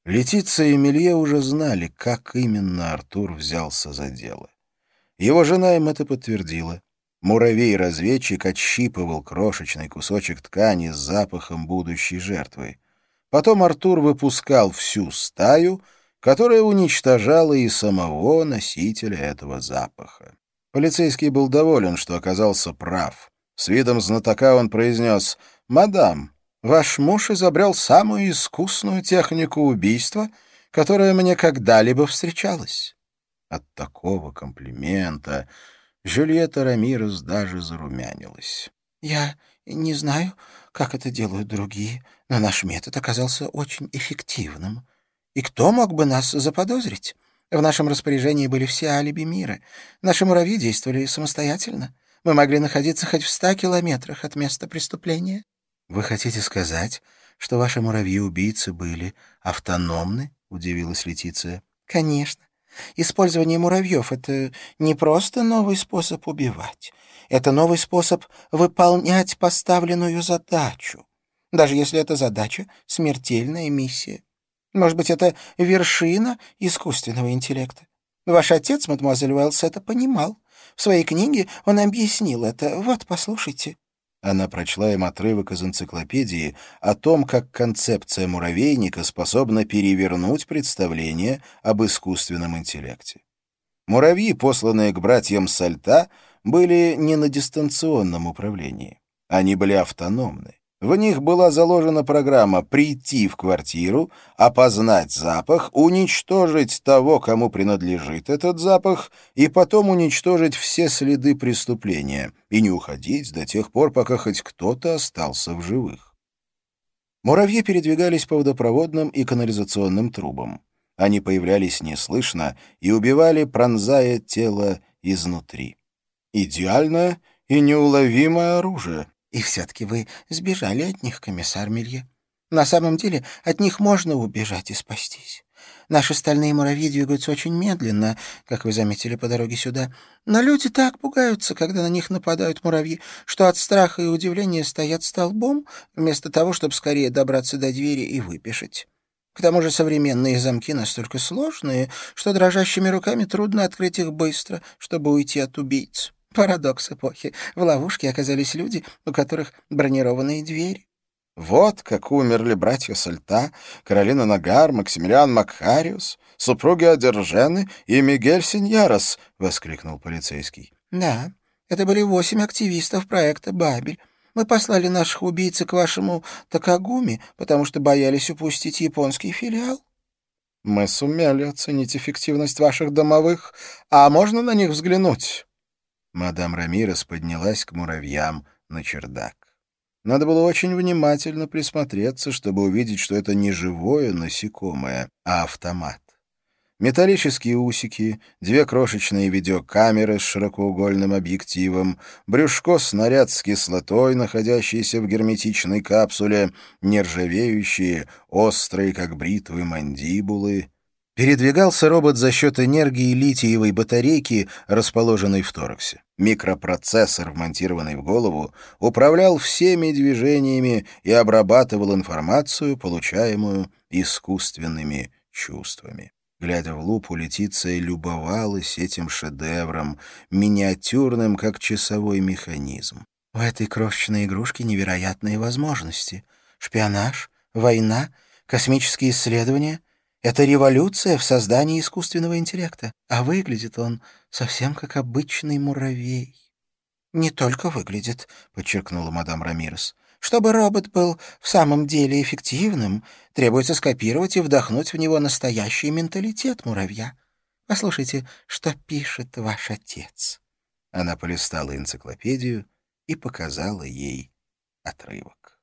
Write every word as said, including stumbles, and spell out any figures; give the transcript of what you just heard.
Летиция и Мелье уже знали, как именно Артур взялся за дело. Его жена им это подтвердила. Муравей-разведчик отщипывал крошечный кусочек ткани с запахом будущей жертвы. Потом Артур выпускал всю стаю, которая уничтожала и самого носителя этого запаха. Полицейский был доволен, что оказался прав. С видом знатока он произнес: «Мадам, ваш муж изобрел самую искусную технику убийства, которая мне когда-либо встречалась». От такого комплимента Жюльетта Рамирес даже зарумянилась. «Я не знаю, как это делают другие, но наш метод оказался очень эффективным. И кто мог бы нас заподозрить? В нашем распоряжении были все алиби мира. Наши муравьи действовали самостоятельно. Мы могли находиться хоть в ста километрах от места преступления». «Вы хотите сказать, что ваши муравьи-убийцы были автономны?» — удивилась Летиция. «Конечно. Использование муравьев — это не просто новый способ убивать. Это новый способ выполнять поставленную задачу, даже если эта задача — смертельная миссия. Может быть, это вершина искусственного интеллекта. Ваш отец, мадемуазель Уэллс, это понимал. В своей книге он объяснил это. Вот, послушайте». Она прочла им отрывок из энциклопедии о том, как концепция муравейника способна перевернуть представление об искусственном интеллекте. Муравьи, посланные к братьям Сальта, были не на дистанционном управлении. Они были автономны. В них была заложена программа прийти в квартиру, опознать запах, уничтожить того, кому принадлежит этот запах, и потом уничтожить все следы преступления и не уходить до тех пор, пока хоть кто-то остался в живых. Муравьи передвигались по водопроводным и канализационным трубам. Они появлялись неслышно и убивали, пронзая тело изнутри. Идеальное и неуловимое оружие. «И все-таки вы сбежали от них, комиссар Мелье. На самом деле от них можно убежать и спастись. Наши стальные муравьи двигаются очень медленно, как вы заметили по дороге сюда. Но люди так пугаются, когда на них нападают муравьи, что от страха и удивления стоят столбом, вместо того, чтобы скорее добраться до двери и выпешить. К тому же современные замки настолько сложные, что дрожащими руками трудно открыть их быстро, чтобы уйти от убийц. Парадокс эпохи. В ловушке оказались люди, у которых бронированные двери». «Вот как умерли братья Сальта, Каролина Нагар, Максимилиан Макхариус, супруги Адержены и Мигель Синьярос», — воскликнул полицейский. «Да, это были восемь активистов проекта «Бабель». Мы послали наших убийц к вашему Такагуми, потому что боялись упустить японский филиал». «Мы сумели оценить эффективность ваших домовых. А можно на них взглянуть?» Мадам Рамирес поднялась к муравьям на чердак. Надо было очень внимательно присмотреться, чтобы увидеть, что это не живое насекомое, а автомат. Металлические усики, две крошечные видеокамеры с широкоугольным объективом, брюшко-снаряд с кислотой, находящийся в герметичной капсуле, нержавеющие, острые, как бритвы, мандибулы. Передвигался робот за счет энергии литиевой батарейки, расположенной в тораксе. Микропроцессор, вмонтированный в голову, управлял всеми движениями и обрабатывал информацию, получаемую искусственными чувствами. Глядя в лупу, Летиция любовалась этим шедевром, миниатюрным, как часовой механизм. «У этой крошечной игрушки невероятные возможности. Шпионаж, война, космические исследования — это революция в создании искусственного интеллекта, а выглядит он совсем как обычный муравей». «Не только выглядит», — подчеркнула мадам Рамирес. «Чтобы робот был в самом деле эффективным, требуется скопировать и вдохнуть в него настоящий менталитет муравья. Послушайте, что пишет ваш отец». Она полистала энциклопедию и показала ей отрывок.